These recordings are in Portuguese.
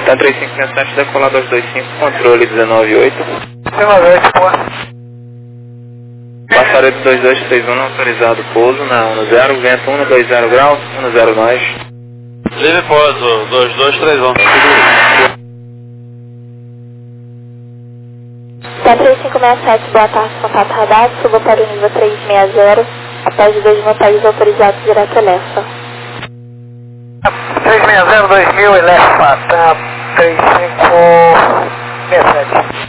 Tá 3567, decolar 225, controle 198. Passaredo 2231, autorizado pouso na 10, vento 120 graus, 10 nós. Livre pouso, 2231. Tá 3567, boa tarde, contato radar, suba para o nível 360, após 2 motéis autorizados direto Elefa. 360 2000 Elefa, tá 3567.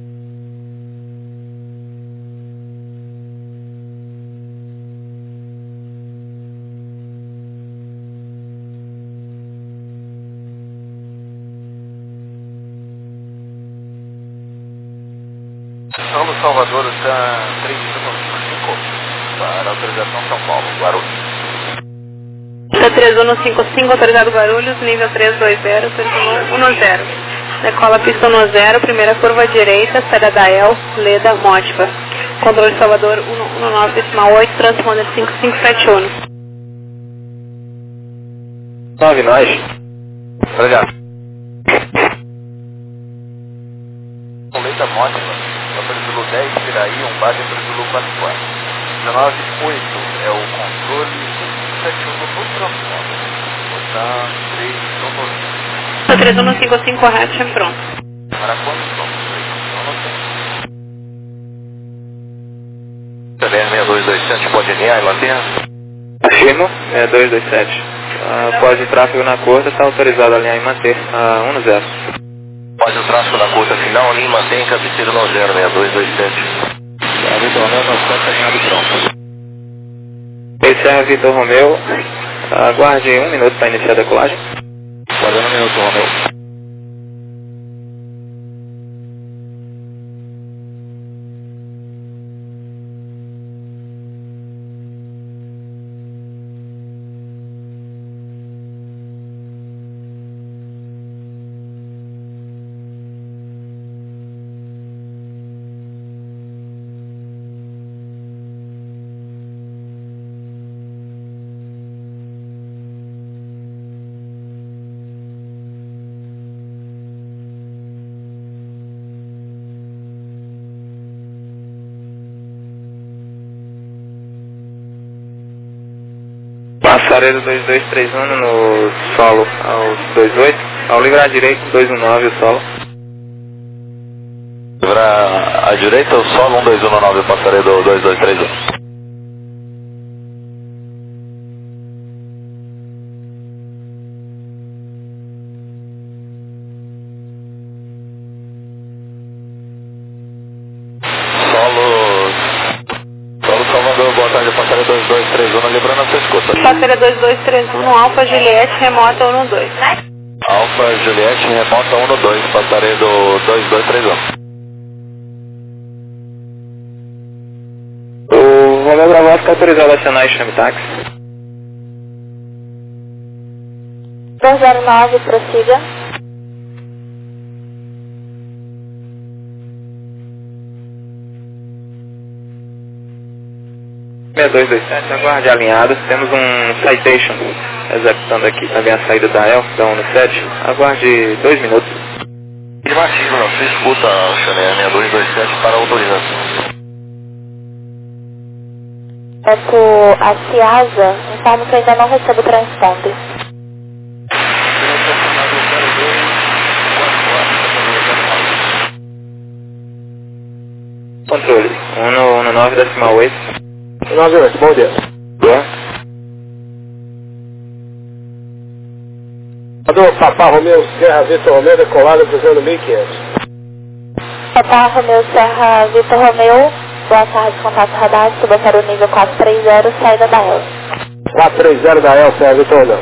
São do Salvador, está 3555 para autorização São Paulo, Guarulhos. Tá 3155, autorizado Guarulhos, nível 320, 310. Decola pista 10, primeira curva à direita, saída da El, Leda, Mótiva. Controle Salvador 119,8, transponder 5571. 9 nós. Obrigado. Leda, Mótiva. Autorizado 10, Piraí, base autorizado 44. 198 é o controle 71 do transponder. Portanto, 3 Tá 3155, correto, é pronto. Para quando estamos? 6227, pode alinhar e manter? Afirmo, 227. Após o tráfego na curta, está autorizado a alinhar e manter 10. Após o tráfego na curta final, alinha e mantém cabeceira no 06227. Vitor Romeu, nós estamos alinhado e pronto. Esse é Vitor Romeu. Aguarde 1 minuto para iniciar a decolagem. Guardando 1 minuto, Romeu. Passaredo 2231 no solo aos 28. Ao livrar à direita, 219 o solo. Livrar à direita, o solo 1219, passaredo 2231. Solo Salvador, boa tarde, passaredo 2231, livrando a sua escuta. Passaredo 2231, Alfa Juliette, remota 12. Alfa Juliette, remota 12, passaredo 2231. O Romeu Bravo fica autorizado a acionar e chame táxi. 209, prossiga. É 227, aguarde alinhado. Temos um citation executando aqui também a saída da El, da 17. Aguarde 2 minutos. Afirmativo, não se escuta a Chanel 6227 para autorização. Eco a Ciasa, informo que ainda não recebo o transponder. Controle 119,8. 98, bom dia. Boa. Do Papá Romeu Serra Vitor Romeu, decolado cruzando 1500. Papá Romeu Serra Vitor Romeu, boa tarde, contato radar, suba para o nível 430, saída da El. 430 da El, Serra Vitor Romeu.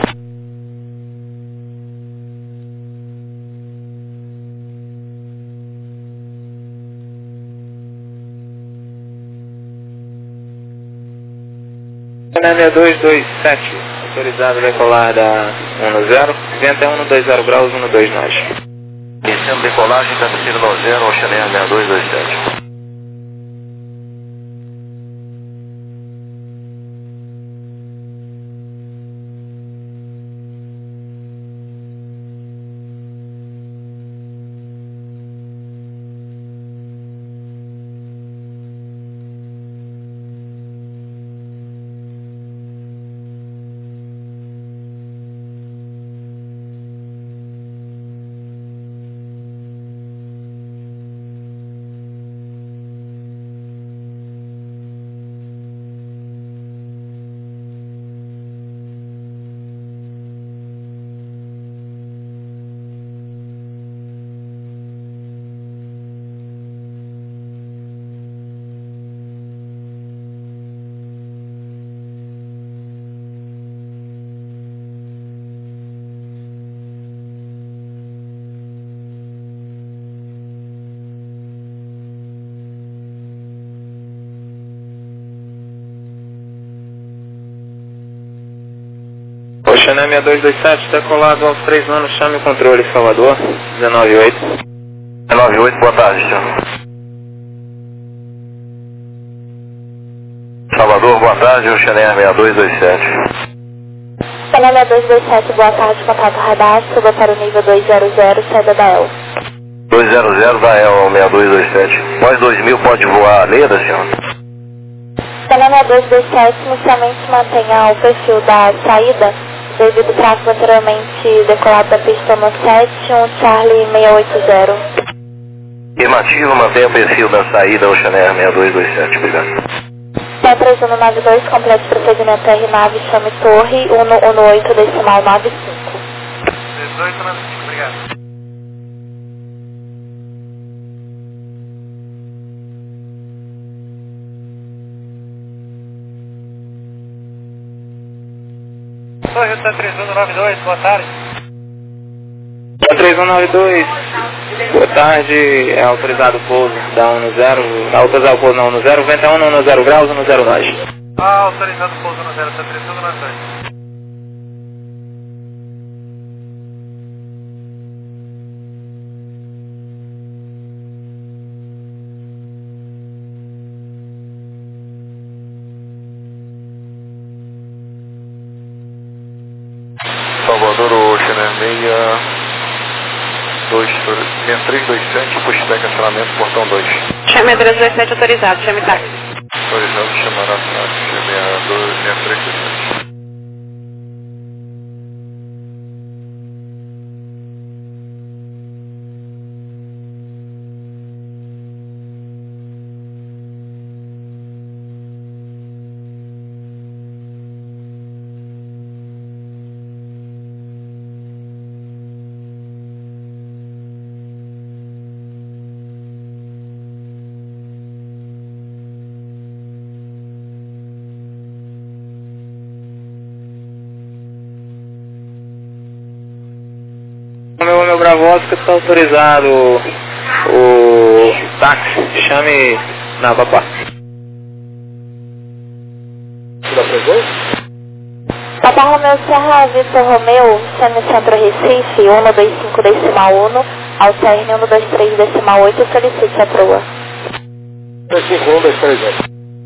Canal 6227, autorizado a decolar da 10, vento é 120 graus, 12 nós. Iniciando decolagem, cabeceira no 0, ao Chanel 6227. Chanel 6227, decolado aos 3 anos, chame o controle, Salvador, 198. 198, boa tarde, senhor. Salvador, boa tarde, o Chanel 6227. Chanel 6227, boa tarde, contato radar, suba para o nível 200, saída da EL. 200 da EL 6227. Pós 2000 pode voar a Leda, senhor? Chanel 6227, inicialmente mantenha o perfil da saída, devido ao tráfego anteriormente decolado da pista no 7, um Charlie 680. Afirmativo, mantenha o perfil da saída ao Chanel 6227, obrigado. 3192, completo procedimento R9, chame torre, 118 decimal 95. 1895, obrigado. Torre da 3192, boa tarde. 3192, boa tarde, é autorizado o pouso da 10, autorizado o pouso na 10, vento a 110 graus, 10 nós. Autorizado o pouso no 0, da 3192. Salvador, o Chanel 6327, pushback, acionamento, portão 2. Chame 327 autorizado, chame táxi. Autorizado, chamará táxi, 6327. Meu Bravosca está autorizado o táxi, chame na Papá. Da presença? Papa Romeu Serra Vitor Romeu, chame Centro Recife, 125 decimal 1, alterne 123 decimal 8, solicite a proa. 351-230.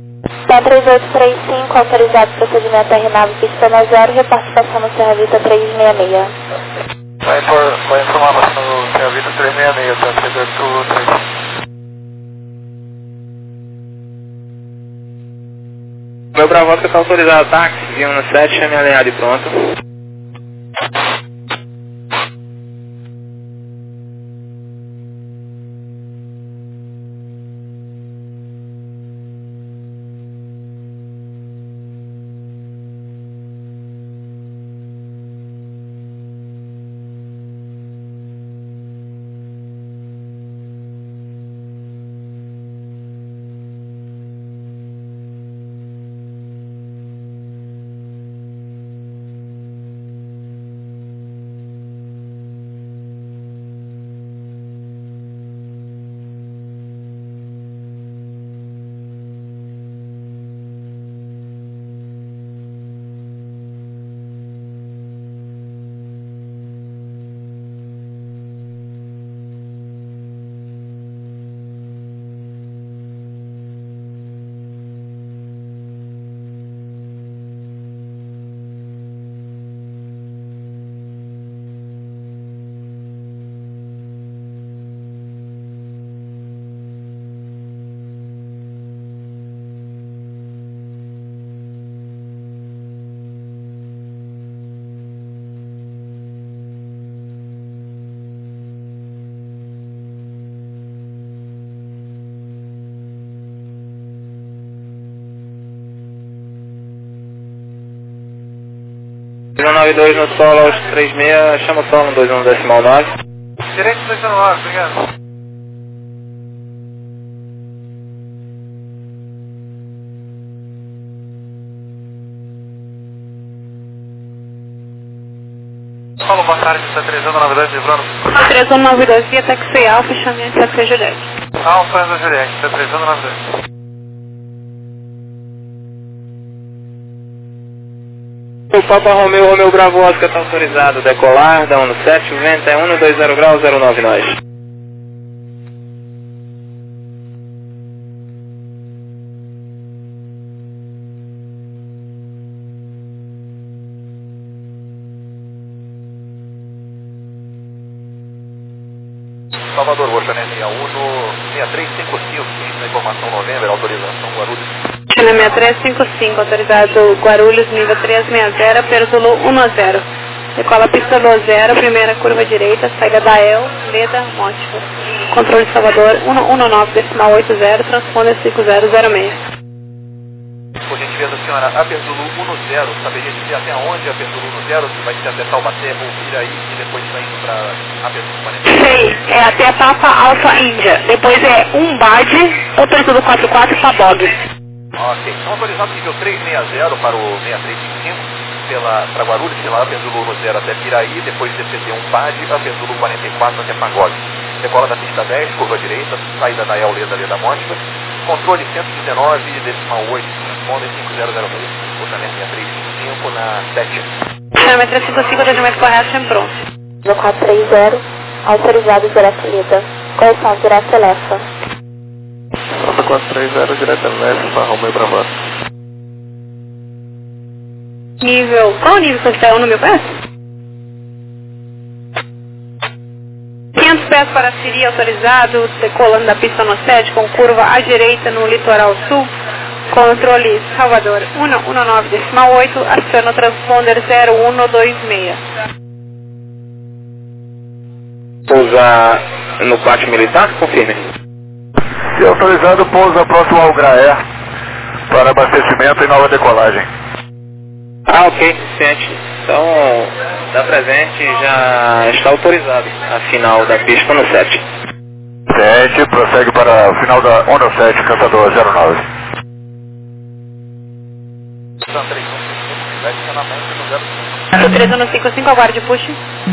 3835, autorizado procedimento R9, pista na 0, repartição no Serra Vitor 366. Vai informar no Serra Vitor 366, tá? Chegando do 3. Meu Bravosca está autorizado, táxi, vinha no 7, chame alinhado e pronto. Direito 192 no solo aos 36, chama o solo 21 decimal 9. Direito 209, obrigado. Paulo, boa tarde, está 3192, livrando. 3192, via táxi Alfa, chame táxi Juliette. Alfa da Juliette, está 3192. O Papa Romeo Bravo Oscar está autorizado, decolar, da 17, o vento é 120 graus, 09 nós. Salvador, Oxané 6355, na informação novembro, autorização Guarulhos. China 6355, autorizado Guarulhos, nível 360, Perzulo 10. Decola pista do 0, primeira curva direita, saída da El, Leda, Mótico. Controle Salvador 119,80, transponder 5006. Por gentileza, senhora, a Perzulo 10, saberia dizer até onde a Perzulo 10, se vai ser até Taubaté ou Piraí e depois está indo para a Perzulo 40? Sei, é até a Papa Alfa Índia, depois é Umbade, ou Perzulo 44 para Bog. Ok, então autorizado nível 360 para o 6355, para Guarulhos, pela Perzulo 10 até Piraí, depois DCT Umbade, a Perzulo 44 até Pagode. Decola da pista 10, curva direita, saída da El, Leda Mótica, controle 119,8, transponder 5006, Oxané 6355 na 7. Chama 355, atendimento correto, sempre pronto. 430, autorizado direto Leda. Correção direto Elefa. Nota 430, direto Elefa, Romeo Bravo. Nível, qual o nível que você está no meu pé? 500 pés para Siri, autorizado, decolando da pista no 7, com curva à direita no litoral sul, controle Salvador 119,8, aciona o transponder 0126. Pousa no pátio militar, confirme. Se autorizado, pousa próximo ao Graé para abastecimento e nova decolagem. Ah, ok, suficiente. Então, da presente já está autorizado a final da pista no 7. 7, prossegue para o final da onda 7, caçador 09. O 3155, aguarde push.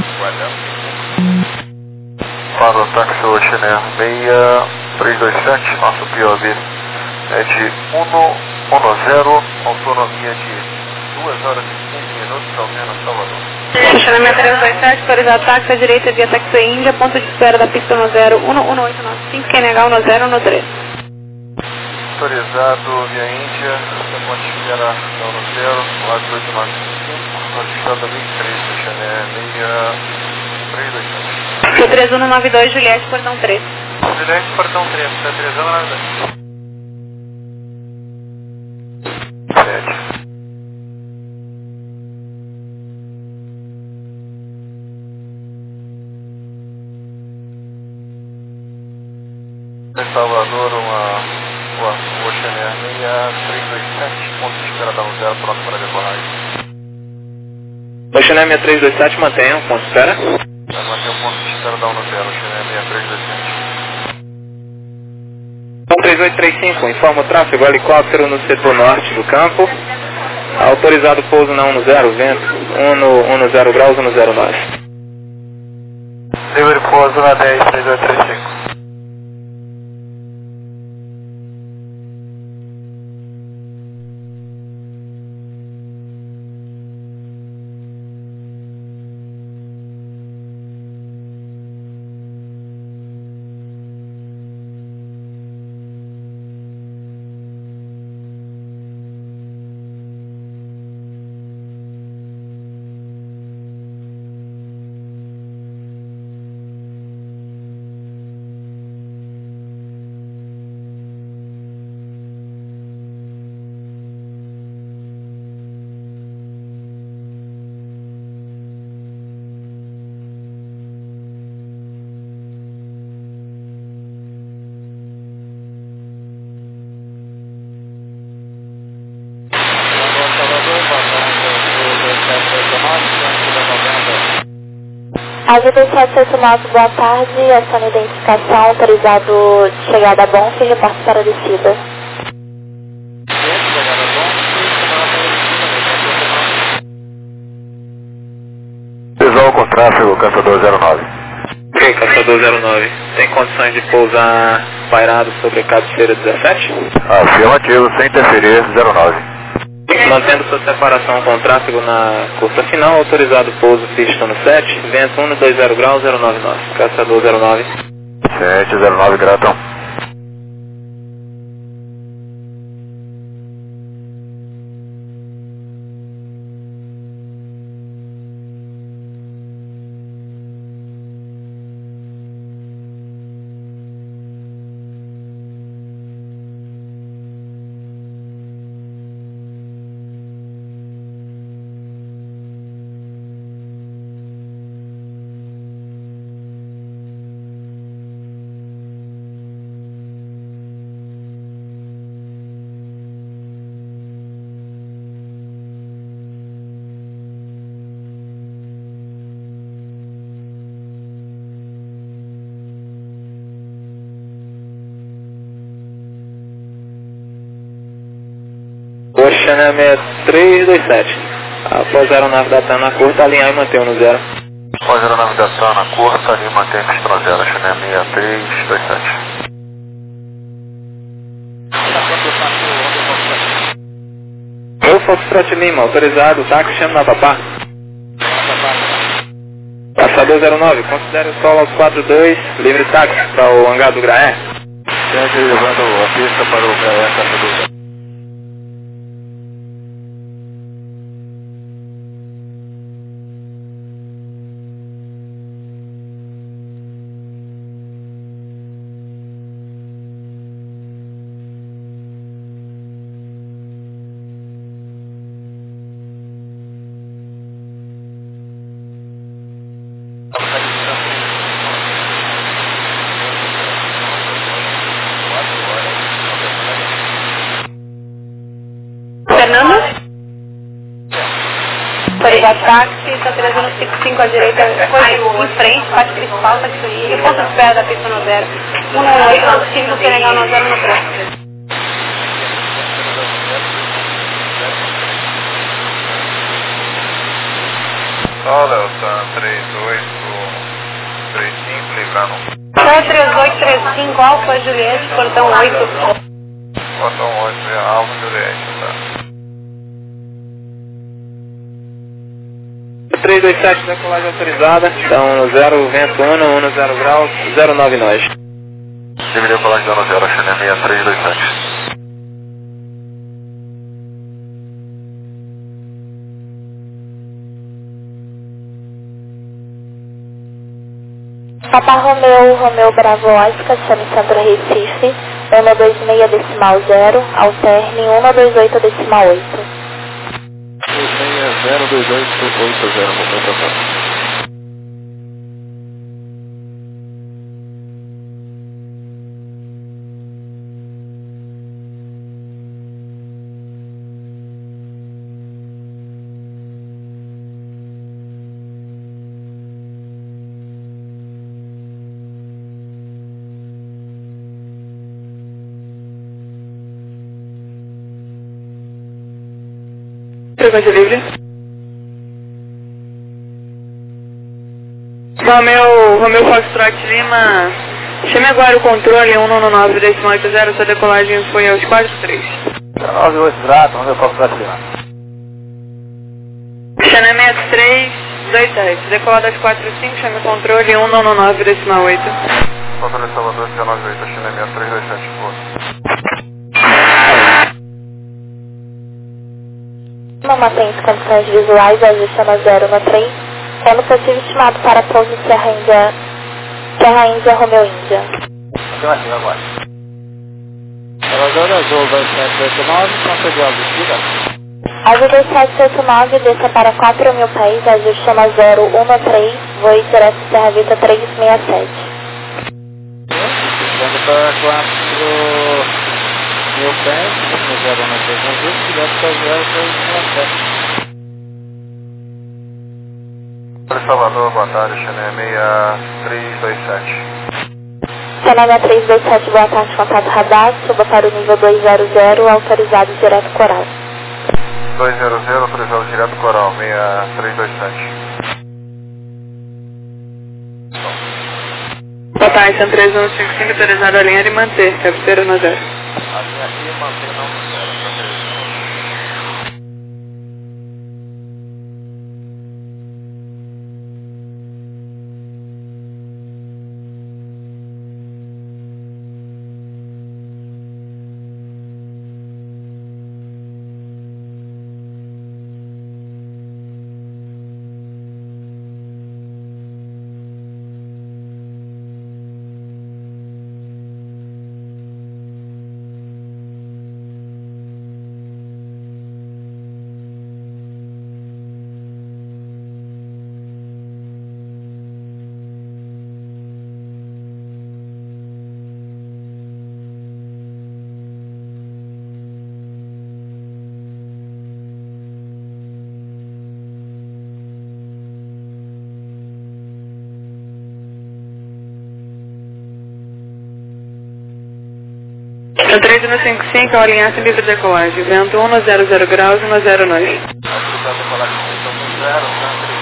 Para o táxi Oxané 6327, nosso POV é de 110, autonomia de 2 horas e 15 minutos, ao menos, Salvador. Estacionamento 327, autorizado táxi à direita via táxi Índia, ponto de espera da pista no 011895, QNH 1013. Autorizado via Índia, ponto de espera no 0, lado 895, no estado 2003, Oxané 6327. 3192, Juliette, portão 3. Juliette, portão 3, está 3192. 7. Salvador, o Oxané 6327, ponto de espera da 10, pronto para decolagem. Oxané 6327, mantenha, ponto de espera. Vai manter o ponto de espera da 10, Oxané 6327. 3835, informa o tráfego, helicóptero no setor norte do campo. Autorizado pouso na 10, vento 10 graus, 109. Livre pouso na 10, 3835. Ajuda 789, boa tarde, aciona identificação, autorizado de chegada a Bonfim, reporte para a descida. Visual com tráfego, caçador 09. Ok, caçador 09. Tem condições de pousar pairado sobre a cabeceira 17? Afirmativo, sem interferir, 09. Mantendo sua separação com o tráfego na curta final, autorizado pouso pista no 7, vento 120 graus 099, caçador 09. 709, gratão. Oceana 6327. Após a aeronave da TAM na curta, alinhar e manter no 0. Após a aeronave da TAM na curta, alinhar e manter pista no 0. Oceana 6327. Eu, Foxtrot Lima, autorizado, táxi, chama na Papá. Caçador 09, considere o solo aos 42, livre táxi para o hangar do Graé. Gente, levando a pista para o Graé, caçador. Fernando? Autorizado táxi, está 3155 à direita, em frente, parte principal, taxi, e ponto de espera da pista no 0. 118, Senegal no 0 no 3. Solo, TAM 3835, livrando. TAM 3835, Alfa Juliette, portão 8. Portão 8, Alfa Juliette, tá. 327, decolagem autorizada, então no 0, vento 10 graus, 09 nós. Dividiu a colagem dando 0, Oceana 6327. Papa Romeu Bravo Oscar, chame Centro Recife, 126.0, alterne 128.8. 2602880, movimentação. Frequência livre. Romeu Foxtrot Lima, chame agora o controle 199.80, sua decolagem foi aos 43. 98 graus, Romeu Foxtrot Lima. Chame 6327, decolada aos 45, chame o controle 199.8. Controle Salvador, 198, Oceana 6327, por. Não mantém as condições visuais, ajuste no 0 no 3. Sendo possível estimado para pouso Serra Índia, Romeu Índia. Afirmativo agora. Salvador Azul 2789, concedeu a descida. Azul 2789, desça para 4.000 pés, ajuste no 0 1 no 3, voe direto Serra Vita 367. Descendo para 4.000 pés, no 0 no 3 ajuste, direto para 0367. Salvador, boa tarde, Oceana 6327. Oceana 6327, boa tarde, contato radar, suba para o nível 200, autorizado direto coral. 200, autorizado direto coral, 6327. Boa tarde, São 3155, autorizado a linha e manter, cabeceira no 0. A linha aqui mantém não no 0, 155, alinhar livre decolagem. Vento 100 graus, 109. Autorizado decolagem pistão 0, tá?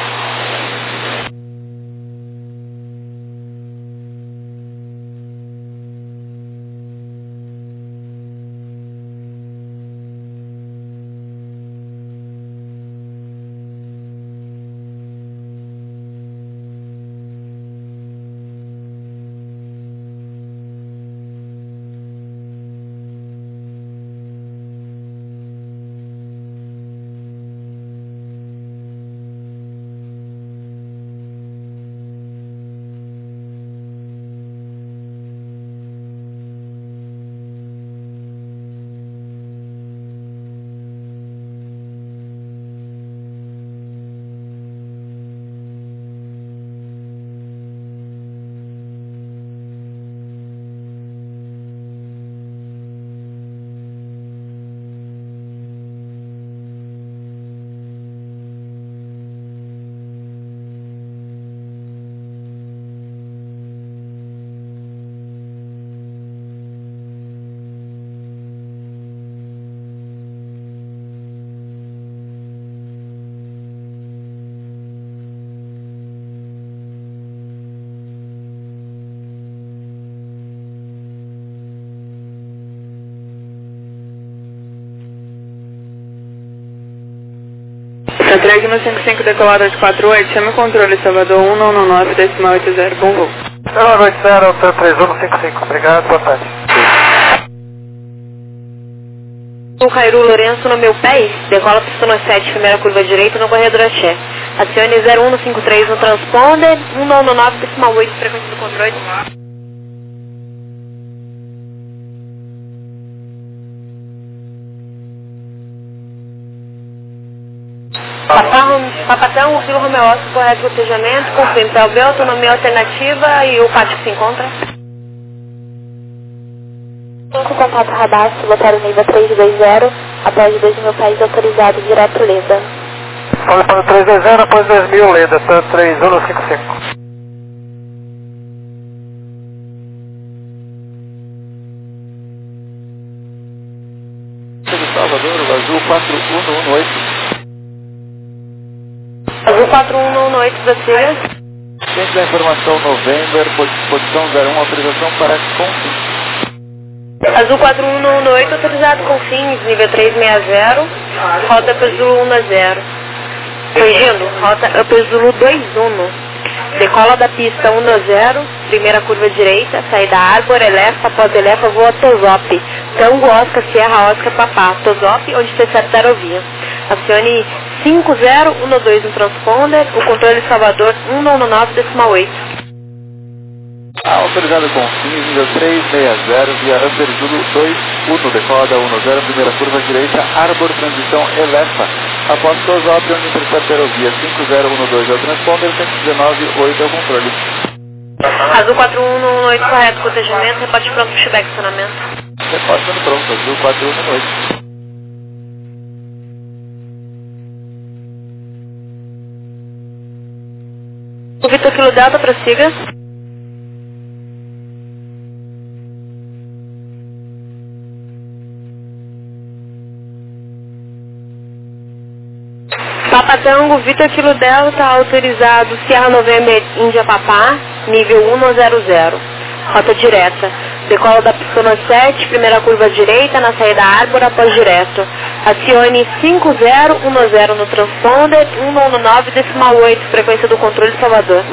Drag no 55 decolado de 48, chame o controle Salvador 199.80, bom voo. 080, 3155, obrigado, boa tarde. O Cairu Lourenço no meu pé, decola pistão 7, primeira curva direita no corredor Axé. Acione 0153 no transponder, 199.8, frequência do controle. Papatão, o Filo Romeo Oscar, correto cotejamento, confirme PLB, autonomia alternativa e o pátio que se encontra. Com contato Radastro, lotaram nível 320, após 2.000 pés autorizado, direto Leda. Fala para 320, após 2.000, Leda, 3155. Salvador, o Azul 4118. Azul 4118 da Síria. Centro da informação November, posição 01, autorização para confins. Azul 4118, autorizado com fins, nível 360, rota para Zulu 10. Corrigindo, rota para Zulu 21. Decola da pista 10, primeira curva direita, saída Arbor, Elefa, após Elefa, voa Tosop. Tango, Oscar, Sierra, Oscar, Papá. Tosop, onde está certo da aerovia. Acione 5012 no transponder, o controle de Salvador 199.8. Autorizado com fins, nível 360, via Upper Zulu 21, decola da 10, primeira curva direita, Arbor, transição Elefa. Após Tosop, onde intercepta a aerovia 5012 é o transponder, 119.8 é o controle. Azul 4118, correto, cotejamento, reporte pronto para Chubec, estacionamento. Reporte pronto, Azul 4118. O Vitor Kilo Delta, prossiga. Papa Tango, Vitor Kilo Delta, autorizado, Sierra November, Índia Papá, nível 100. Rota direta. Decola da pistona 7, primeira curva direita, na saída Árbora, após direto. Acione 5010 no transponder, 199.8, frequência do controle de Salvador.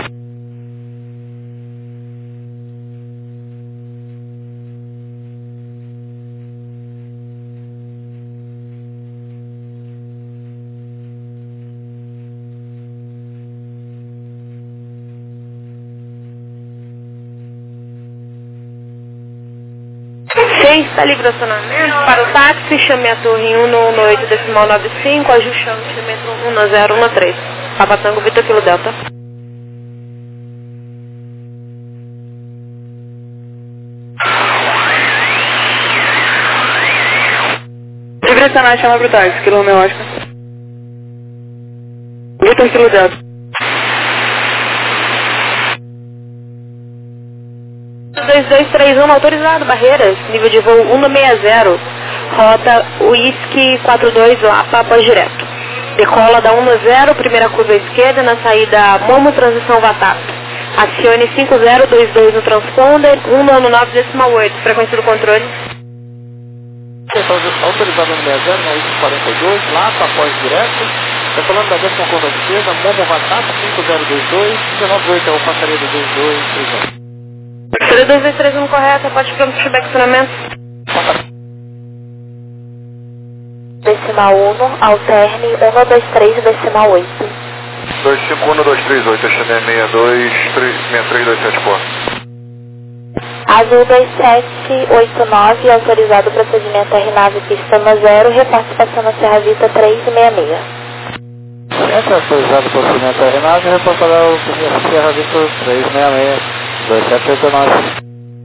Está livre do acionamento. Para o táxi, chame a torre 118.95, ajuste o metro 1013. Papa Tango, Vitor Kilo Delta. Direcionar, chama para o táxi, Kilo Romeo Oscar. Vitor Kilo Delta. 3231 autorizado, Barreiras, nível de voo 160, rota Whisky 42 Lapa após direto. Decola da 10, primeira curva à esquerda na saída Momo Transição Vatato. Acione 5022 no transponder, 199,8, frequência do controle. Autorizado no 60, na Whisky 42, Lapa após direto. Decolando da 10ª curva à esquerda, Momo Vatato 5022, 198 é o passaria do 2231. 3231 correta, pode pronto feedback acionamento. Decimal 1, alterne 123 decimal 8. 251238, XD 62327 Azul 2789, autorizado procedimento R9 pista no 0, reporte estação na Serra Vista 366. Essa é autorizado procedimento R9, reportará o Serra Vista 366, 2789.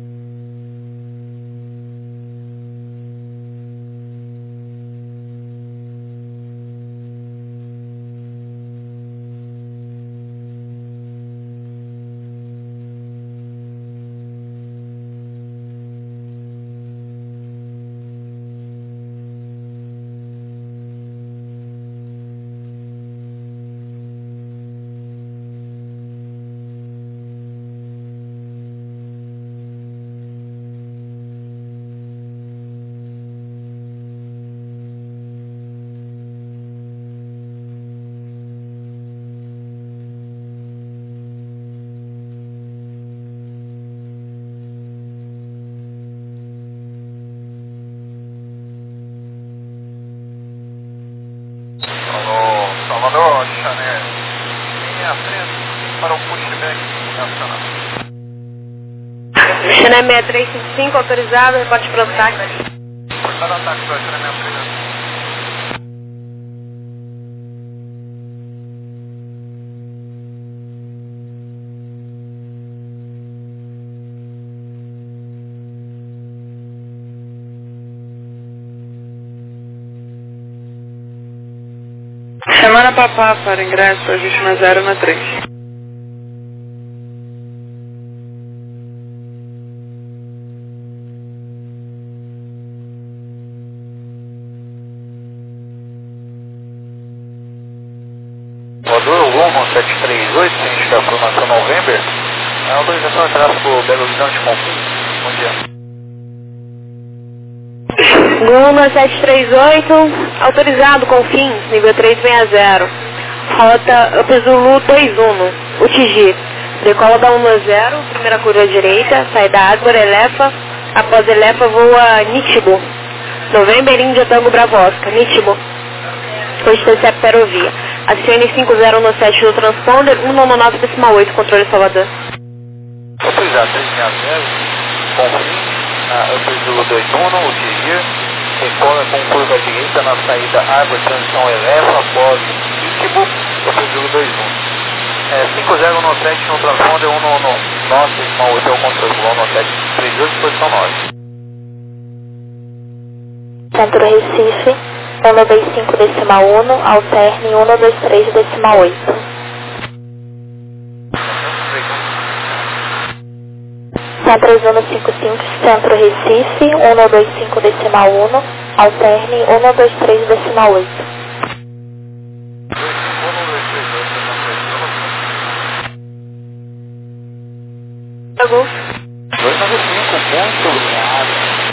Salvador, Chanel, linha frente para o pushback nacional. Chanel 6355, autorizado, reporte para o ataque. Para o ataque para Chanel 6355. Semana Papá para ingresso, ajuste na 0 na 3. Voador London 738, sem indicação nacional November. A autorização de tráfego Belo Horizonte Confins. Bom dia. Luna 738, autorizado com fins, nível 360, rota Up Zulu 21, UTG, decola da 10, primeira curva à direita, sai da Ágora, Elefa, após Elefa voa Nitibo, November Índia Tango Bravo Oscar, Nitibo, hoje Perovia, acione 5017 no transponder, 199,8, controle Salvador. Autorizado 360, Confins, Up Zulu 21, UTG. Decola com curva à direita na saída Água, transição Eleva, após Íntimo, Zulu 21. 5017 no transponder, 199,8 é o controle, 19738, posição 9. Centro Recife, 125 decimal 1, alterne 123 decimal 8. Centro 155, Centro Recife, 125 decimal 1, alterne 123 decimal 8. Golf. 295, muito obrigado.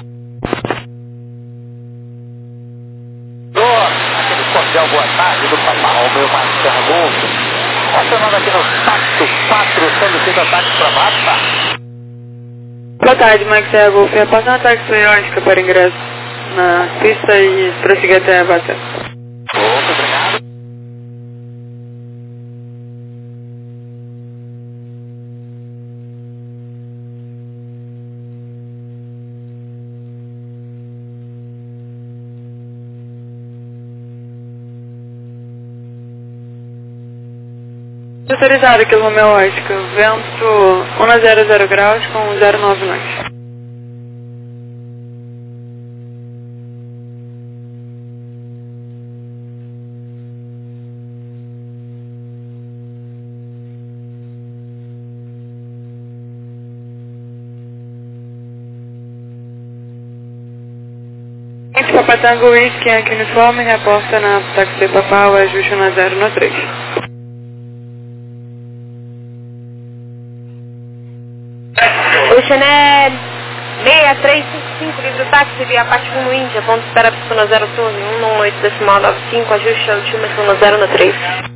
Aquele cordial boa tarde do Papai, meu Marcelo Golf. Acionando aqui no Taxo 4, sendo feito ataque para mata. Boa tarde, Max Golf. Passa um ataque periódica para ingresso na pista e prosseguir até a base. Muito obrigado. Autorizado aqui no Romeo Ótica, vento 100 graus com 09 nós. Papa Tango Whisky, aqui uniforme, reporta na táxi Papau, ajuste na 0 na 3. Ocean Air 6355, livre do táxi via Pátio no Índia, ponto de espera pista na 0 turno, 118,95, ajuste a última na 0 na 3.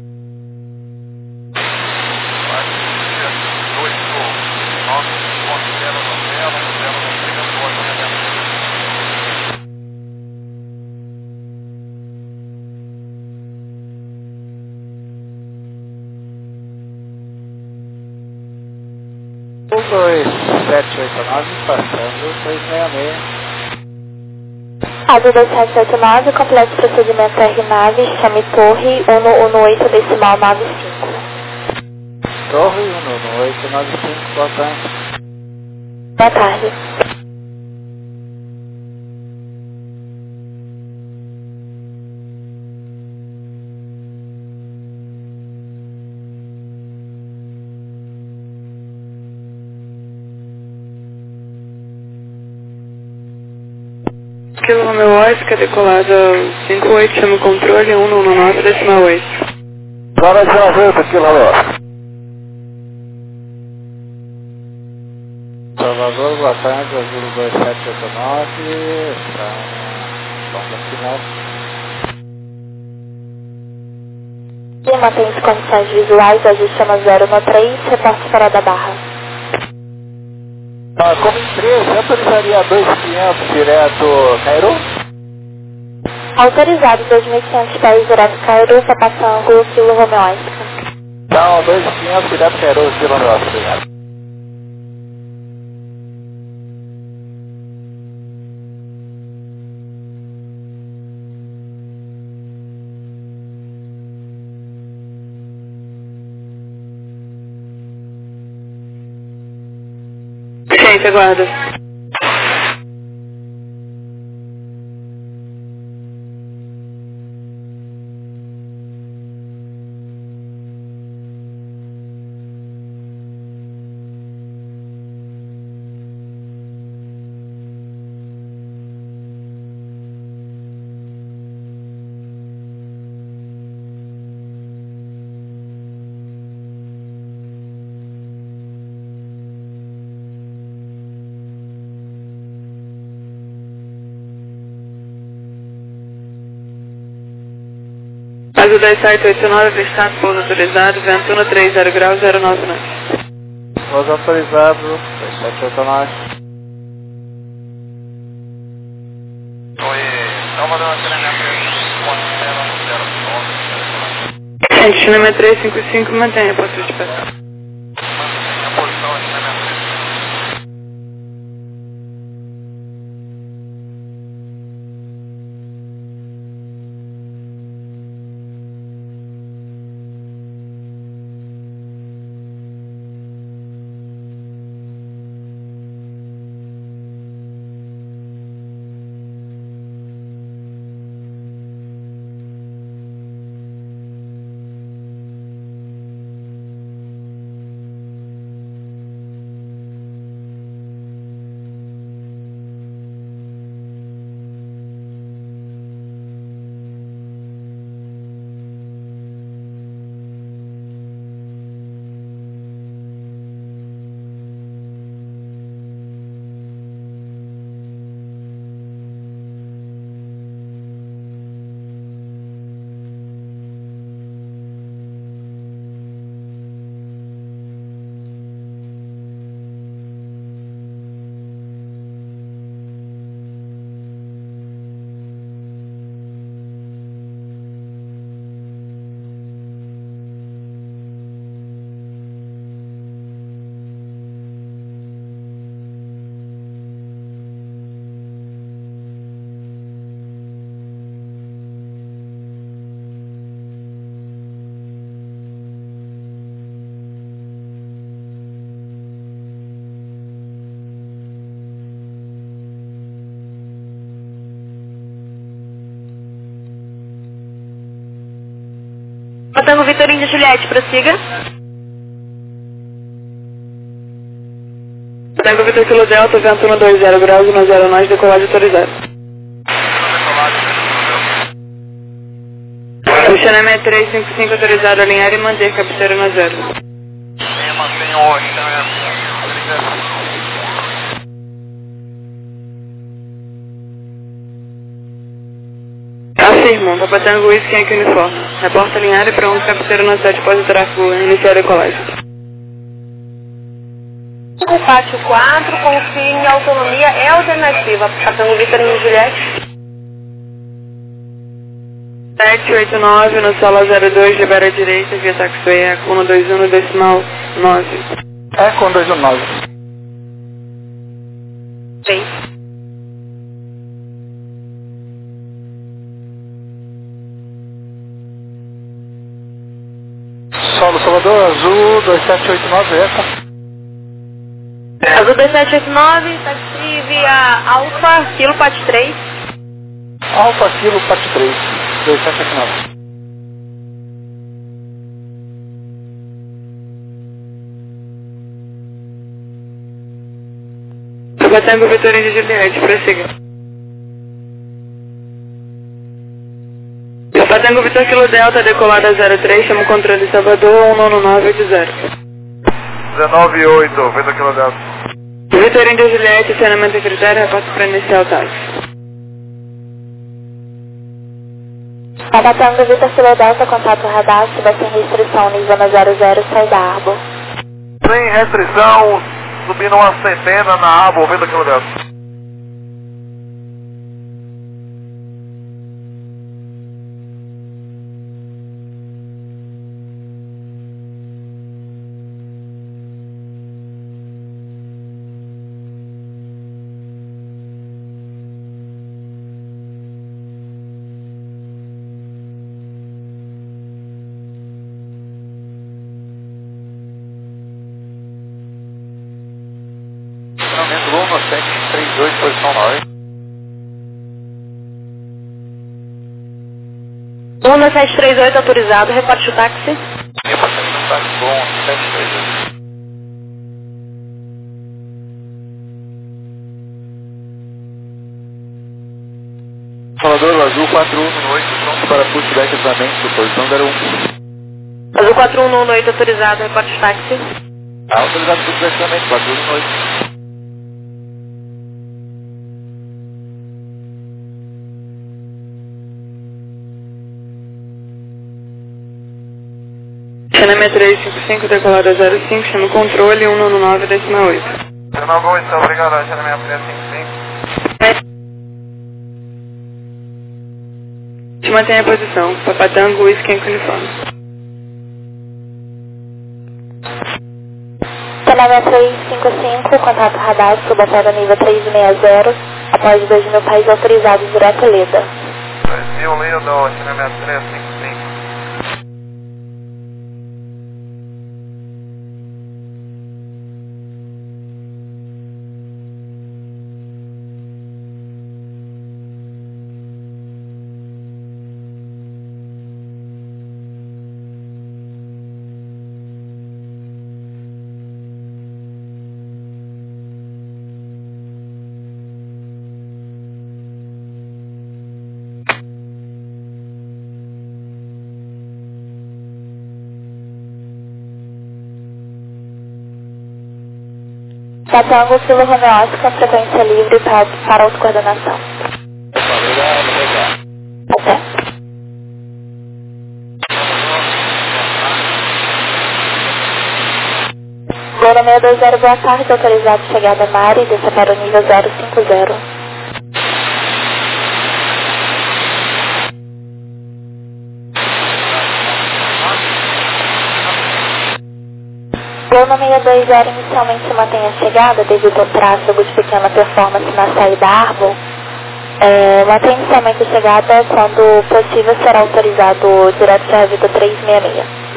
Um, 2, 7, 8, 9, passando 266. Azul 2789, complete procedimento R-Nave, chame Torre 118 decimal 95. Torre 11895, boa tarde. Boa tarde. Kilo Romeo Oscar, decolada 58, chama o controle 119 decimal 8. Agora de 90, Kilo Romeo. Salvador, boa tarde, Azul 2789, está sonda final. E mantém as condições visuais, ajuste na 0 na 3, reporte fora da barra. Como empresa, autorizaria 2.500 direto Cairo? Autorizado 2.500 pés direto Cairo, passando Kilo Romeo Oscar. Então, 2.500 direto Cairo, Kilo Romeo Oscar, obrigado. Gente, aguarda. Azul 2789, avistado, pouso autorizado, vento 130 graus, 099. Pouso autorizado, 2789. Oi, Salvador, Gente, número 355, mantenha a posição de pé. mantenha a posição aqui na minha frente. Tango Vitorinho de Juliette, prossiga. Tango Vitor Kilo Delta, vento 120 graus, 109, decolagem autorizada. Decolagem 6355 autorizado a alinhar e manter cabeceira no 0. Mantém o encaminhamento. Afirmo, Papa Tango Whisky Yankee Uniforme. Reporta alinhar e pronto, cabeceira no 7 após o tráfego iniciar a decolagem. O pátio 4, confia em autonomia é alternativa. Passando Vitor e Juliette. 789 no solo 02, libera a direita, via taxiway, Eco 121, decimal 9. Eco 129. 3. Solo Salvador, Azul 2789, Eco. Azul 2789, taxi via Alfa, Kilo Pat 3. Alfa Kilo Pat 3, 2789. Papa Tango Vitor e Juliette, prossiga. Papa Tango Vitor Kilo Delta, decolada 03, chama o controle de Salvador, 19980. 19,8, Vitor Kilo Delta. Vitor e Juliette, acionamento e critério, repasse para iniciar o táxi. Papa Tango Vitor Kilo Delta, contato radar, se vai sem restrição, nível na 00, sai da Arbo. Sem restrição, subindo uma centena na Arbo, Vitor Kilo Delta. Finalmente, Luma 738, posição 9. 1738 autorizado, reporte o táxi. Repassando no táxi bom, 738. Salvador, Azul 4118, pronto para pushback cruzamento, posição 01. Azul 4118 autorizado, reporte o táxi. Autorizado pushback cruzamento, 4118. Acionamento 355, decolada 05, chama o controle, 199, decimal 8. Jornal Gol, então, obrigado, acionamento 355. Te mantém a posição. Papa Tango Whisky Yankee Uniforme. Acionamento 355, contato radar, subação nível 360, após 2.000 pais autorizados direto a Leda. 2.000, Leda, acionamento 355. Tango Kilo Romeo Oscar, frequência livre para autocoordenação. Até. Gol 620, boa tarde, autorizado chegada Mari, desça para o nível 050. Gol 620 inicialmente se mantém a chegada devido ao tráfego de pequena performance na saída Arbor. Mantém inicialmente a chegada, quando possível será autorizado direto para a Vida 366.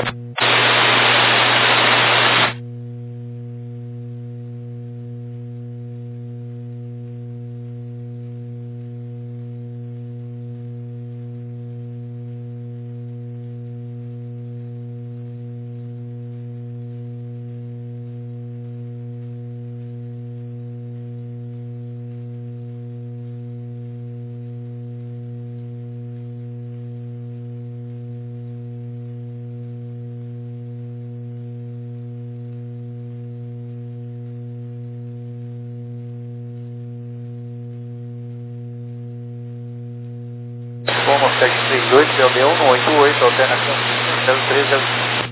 738, PLB 188, alternação 0305.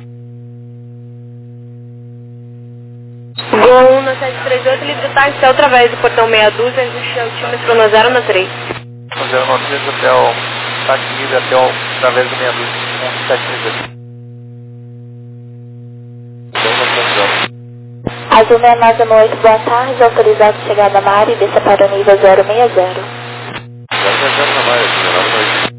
Gol 1738, livre táxi através do portão meia dúzia, ajuste altímetro no 013. No 013 até o táxi livre até o através do meia dúzia, 1738. Azul 698, boa tarde, autorizado chegada na área e desça para o nível 060. 060 na área, general 2.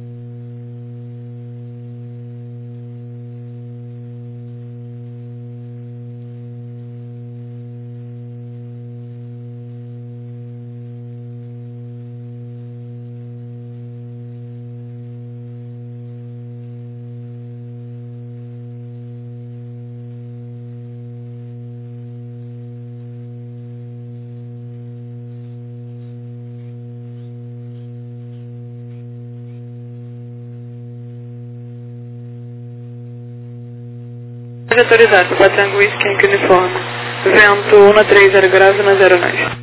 Autorizado para Tango Whisky em uniforme. Vento 130 graus na 09.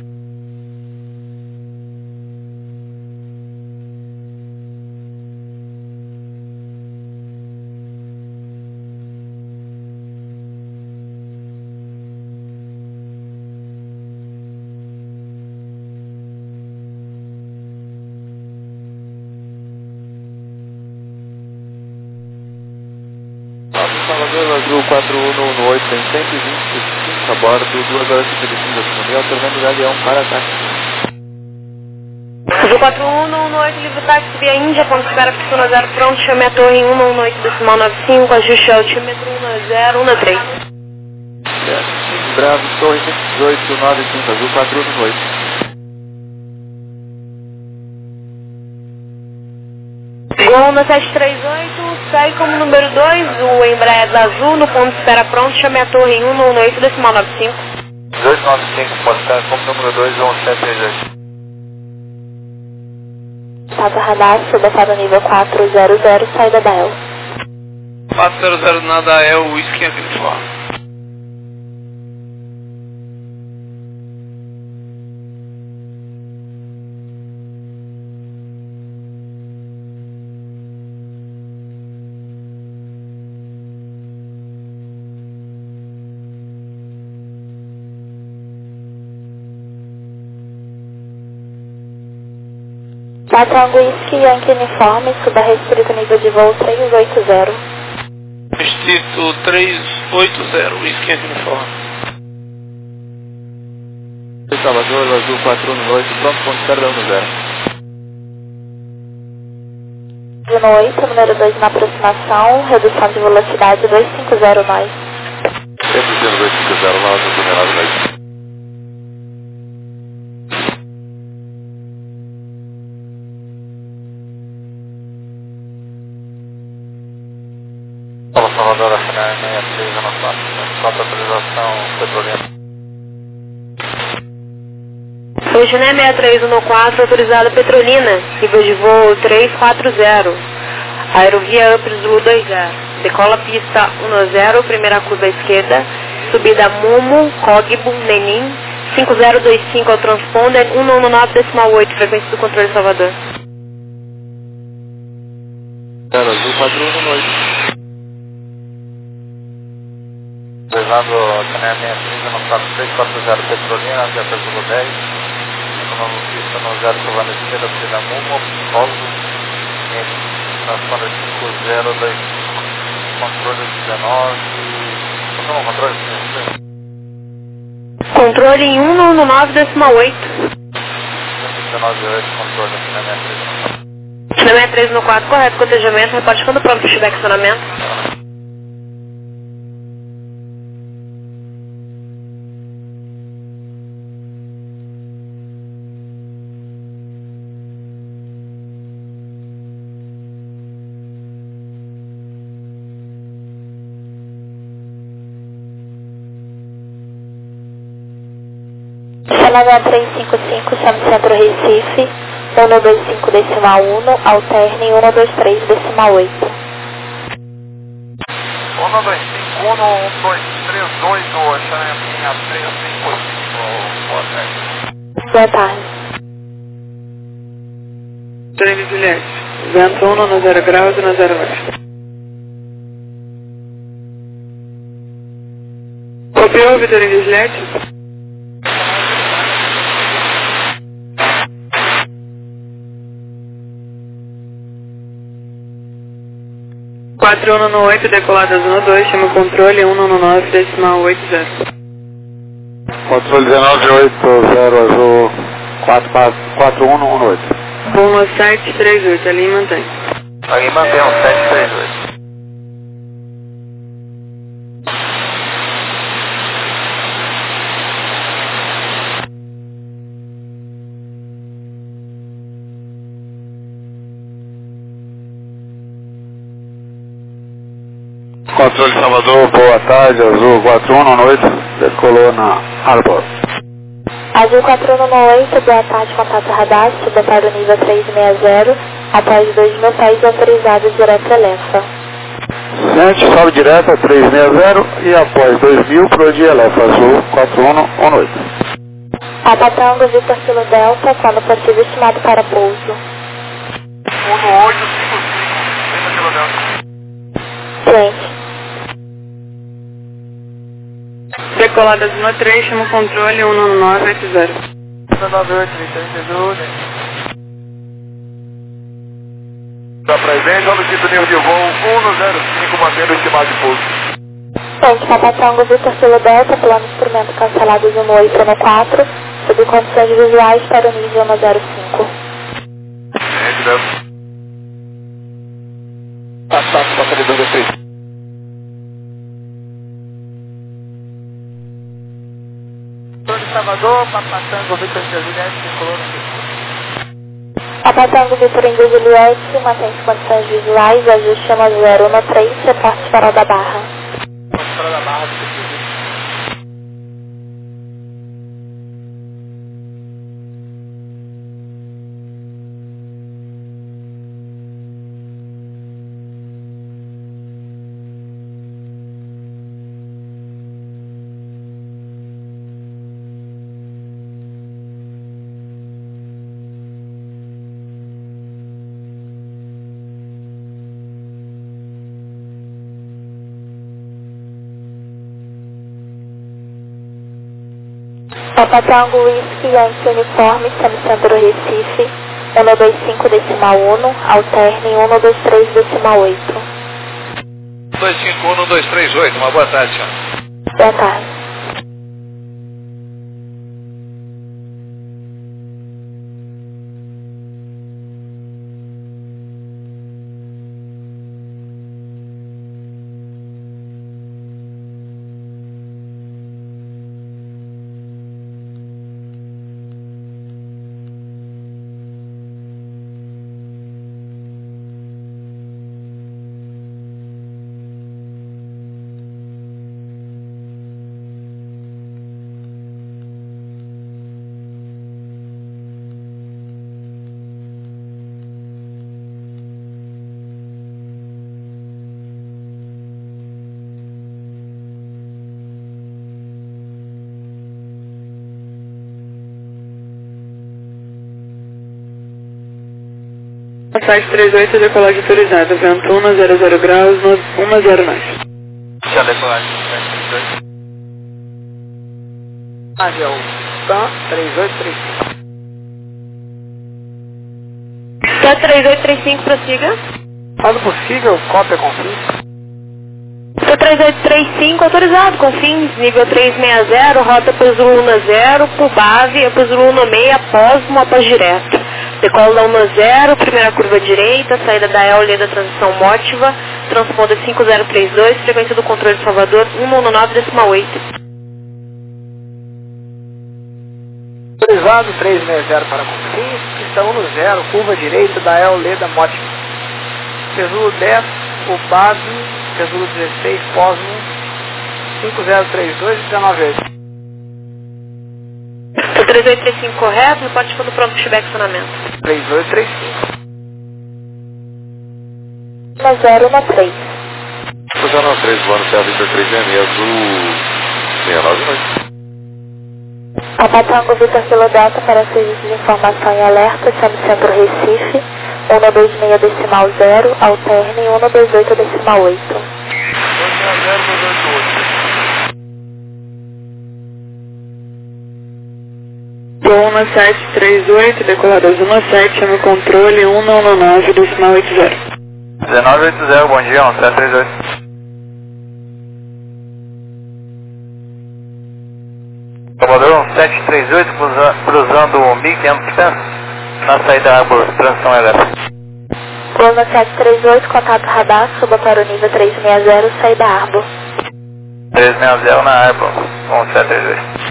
Salvador Azul 4118 tem 125 a bordo, 2 horas e 35 da autonomia, alternando Galeão para ataque. Azul 4118, livre táxi via Índia, ponto espera pista 10 pronto, chame a torre 118.95, ajuste altímetro 1013. Bravo, torre 11895, Azul 4118. Gol na 738, sai como número 2, o Embraer azul, no ponto espera pronto, chame a torre 118.95. 295, pode estar como número 2, 1738. Estado radar, suba para o nível 400, saída da El. 400 na Dael, Whisky em uniforme. Tango Whisky Yankee uniforme, suba restrito nível de voo 380. Distrito 380, Whisky em uniforme. Salvador Azul 418, pronto, ponto espera da 10. No 8, número 2 na aproximação, redução de velocidade 250 nós. Reduzindo 250 nós, autonomia 2. Salvador, a final 63, na própria autorização petrolina. Hoje, 6314, autorizada Petrolina, nível de voo 340, aerovia Upper Zulu 20, decola pista 10, primeira curva à esquerda, subida Momo, Cogbo, Nenim, 5025 ao transponder, 119.8, frequência do controle Salvador. Azul 418. Levando a caminha 63 no 4340 Petrolina, até a Zulu 10. Tomando pista no 0, curva esquerda, subida Mumo, Cosmo, transponder 5025, controle 19. Não, controle 19. Controle em 119.8. 119.8, controle aqui na minha 3. Na 63 no 4, correto, cotejamento, reporte quando pronto para estiver acionamento. Chamada 355, chame Centro Recife, 125 decimal 1, alterne 123 decimal 8. 125, 12328, chame a 355, boa tarde. Boa tarde. Treino de Juliette. Vento 1 no 0 graus e no 0 leste. Copiou, Vitor Inglete? Quatro 1 no 8, decoladas 1 no 2, chama o controle 1 no 9, decimal 80. Controle 1980 azul 41 no 8. Bom, 738, ali mantém. Ali mantém um 738. Controle Salvador, boa tarde, azul 41 no 8, decolou na Arbor. Azul 41 no 8, boa tarde, contato radar, suba para o nível 360, após 2.000 pés autorizados direto Elefa. Gente, sobe direto a 360 e após 2.000 pro dia Elefa, azul 41 no 8. Papa Tango, Victor Kilo Delta, quando possível estimado para pouso. 1 no 8, 5, 5, Kilo Delta. Ciente. Decoladas 1 a 3, chama o controle 1 no 9, 80. 98, Vitor, entendeu, né? Está presente, solicito nível de voo 1 no 05, mantendo o estimado de pouso. Ciente, Papa Tango, Victor Kilo Delta, plano de instrumento cancelados 1 no 8 no 4, sob condições visuais para o nível no 05. Ciente, Delta. Ataque para saída 2 Salvador, Papatango, Vitor de Juliette, decolou no Papa Tango, Vitor de Juliette, mantém-se condições visuais, ajuste chama 0 no 3, reporte para da Barra. Fora da barra do que Papa Tango, Whisky, Yankee Uniforme, Semicentro Recife, 125 decimal 1, alterne 123 decimal 8. 251, 238, uma boa tarde, senhor. Boa tarde. Passagem 38, decolagem autorizada. Vento 1 no 00 graus, no 1 no 0 norte. já decolagem 732. Avião TAM 3835. Tá 3835, prossiga. Quando possível, cópia com fins. Tá 3835, autorizado com fins, nível 360, rota Pezulu 10, Pubave, Pezulu 16, após após direto. Decola da 10, primeira curva direita, saída da EOL da transição Mótiva, transponder 5032, frequência do controle de Salvador 119,8. Autorizado 360 para Confins, pista 10, curva direita da EOL da Mótiva. Pesulo 10, Ubave, Pesulo 16, Cosmo 5032, 198. Tá 3835 correto, reporte quando pronto para estiver acionamento. 3835. 0 no 3. Estou no 3, voando até a Vitor 366, azul 69. Papa Tango, Victor Kilo Delta para serviço de informação e alerta, Semicentro Recife, 126 decimal 0, alterne 128 decimal 8. 1738, decolador 17, chama controle 119 decimal 80. 1980, bom dia, 1738. Salvador 1738, cruzando 1.500 pés, na saída Arbor, transição elétrica. Coluna 738, contato radar, suba para o nível 360, saída Arbor. 360 na Arbor, 1738.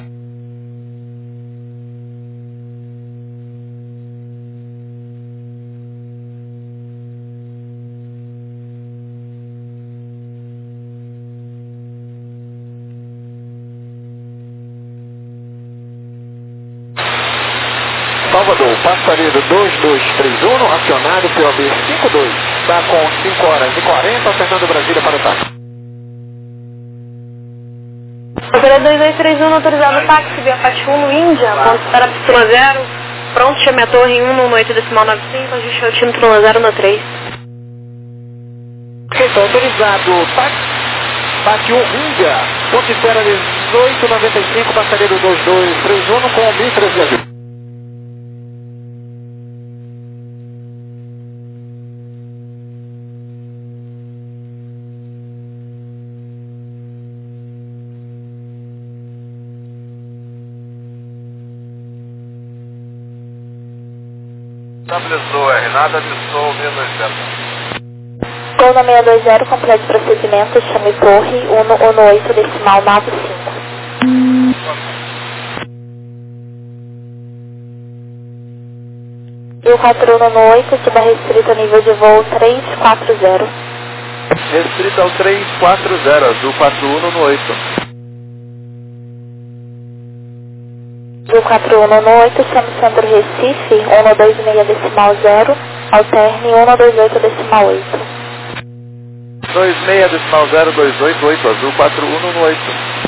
Salvador, passageiro 2231, acionado POB 52, está com 5 horas e 40, alternando Brasília para o táxi. Passageiro 2231, autorizado táxi via Faixa 1 no Índia, ponto para pista 0, pronto, chame a torre 118 decimal 95, ajuste altímetro 1013. Então, autorizado táxi, bate 1 Índia, ponto de espera 1895, passageiro 2231 com 1.300. WSOR, nada de Sol 620. Coluna 620, complete procedimento, chame torre 118 decimal 95. E o 4118, suba restrito a nível de voo 340. Restrito ao 340, azul 4118. E o 4118, chame Centro Recife 126 decimal 0, alterne 128 decimal 8. 26 decimal 0288, azul 4118.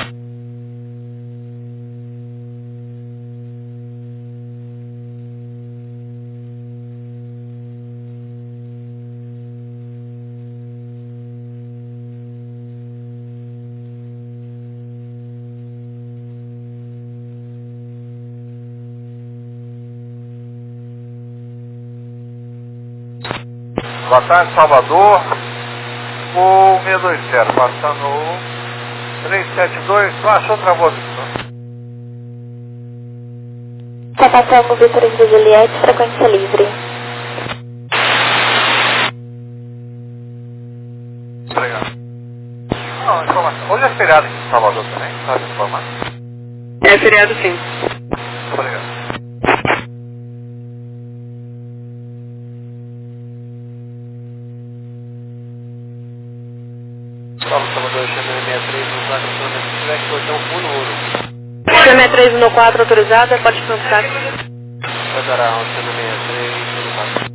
Boa tarde, Salvador. O 620, passando o 372, baixou, travou. Tapatango Vitor Índio Juliette, frequência livre. Obrigado. Não, informação. Hoje é feriado aqui em Salvador também, sabe informar? É feriado sim. Obrigado. Salvador, chame 63, no placa se tiver que cortar 1 no 1. Chame 314, autorizada, pode pensar. Vai dar a onde chame 63, no 4.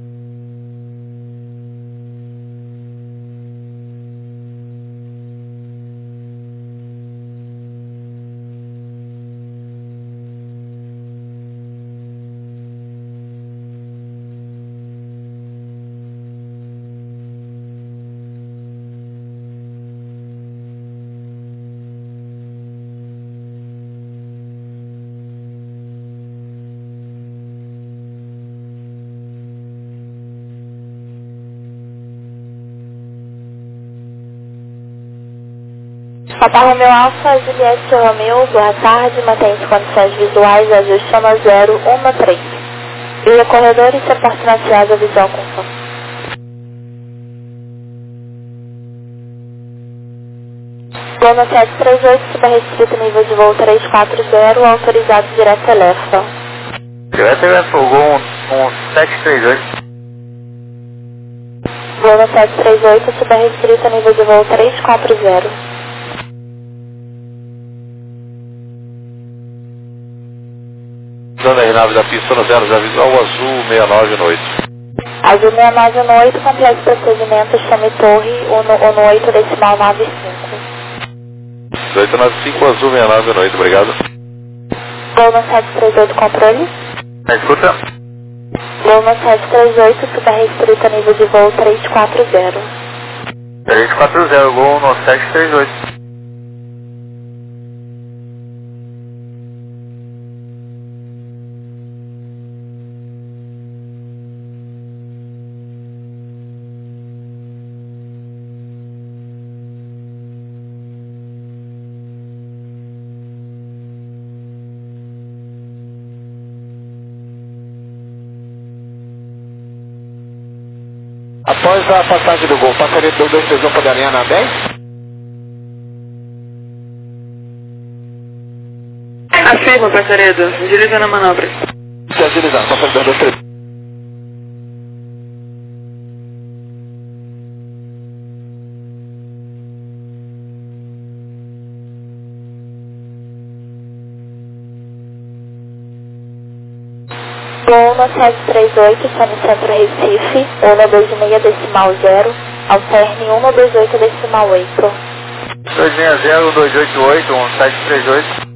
Papa Romeu Alfa, Juliette Romeu, boa tarde, mantém-se condições visuais, ajuste chama 013. Via corredores, reporte na Tiago, visual conforme. Lona 738, suba restrito nível de voo 340, autorizado direto telefone. Direto ele afogou um 738. Lona 738, suba restrito nível de voo 340. Dando a aeronave da pista no 00 visual, azul 69 noite. Azul 69 noite, complexo procedimento, chame torre 118 decimal 95. 1895, azul 69 noite, obrigado. Golden 738, controle. Escuta. Loma 738, super restrita, nível de voo 340. 340, voo no 738. Após a passagem do gol, passaria do 231 para alinhar na 10? Afirma, Passaredo. Agiliza na manobra. Se agilizar, passagem do 231. Voo no 738, Sony Centro Recife, ou no 26 decimal 0, alterne 128 decimal 8. 260, 288, 1738.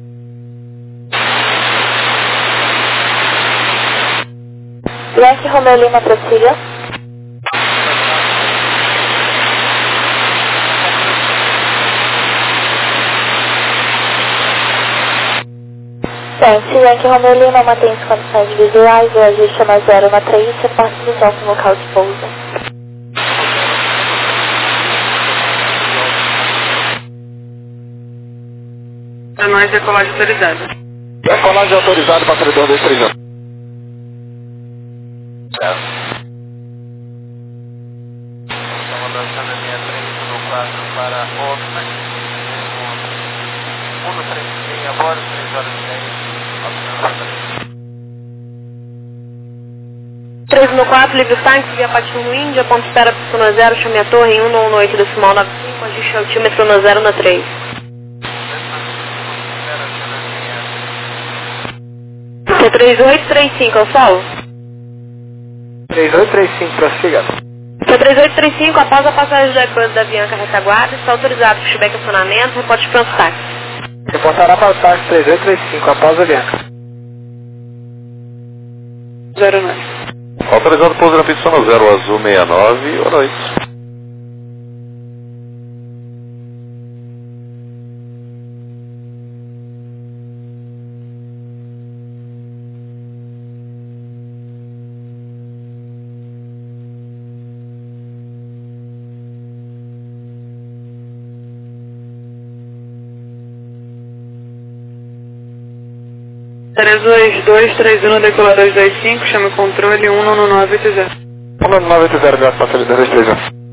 Yankee Romeo Lima, prossiga. Se Yankee Romeo Lima mantém as condições visuais, o ajuste mais 0 na 3, reporte visão com local de pouso. Para nós, decolagem autorizada. Decolagem autorizada para o 231. Estamos lançando a linha 314 para o 136 agora, 3 horas e 10. 314, livre tanque, via Patinho Índia, ponto espera pista no 0, chame a torre em 118 decimal 95, ajuste altímetro no 0 na 3. 3835, ao solo? 3835, prossiga. 3835, após a passagem da coisa da Bianca retaguarda, está autorizado para feedback acionamento, reporte de pronto táxi. Reportará para o táxi 3835, após a Bianca. 09. Autorizado pouso na pista no 0, azul 69, boa noite. Três 231, decolador 225, chama o controle 19980. 19980, graças a Deus, 231.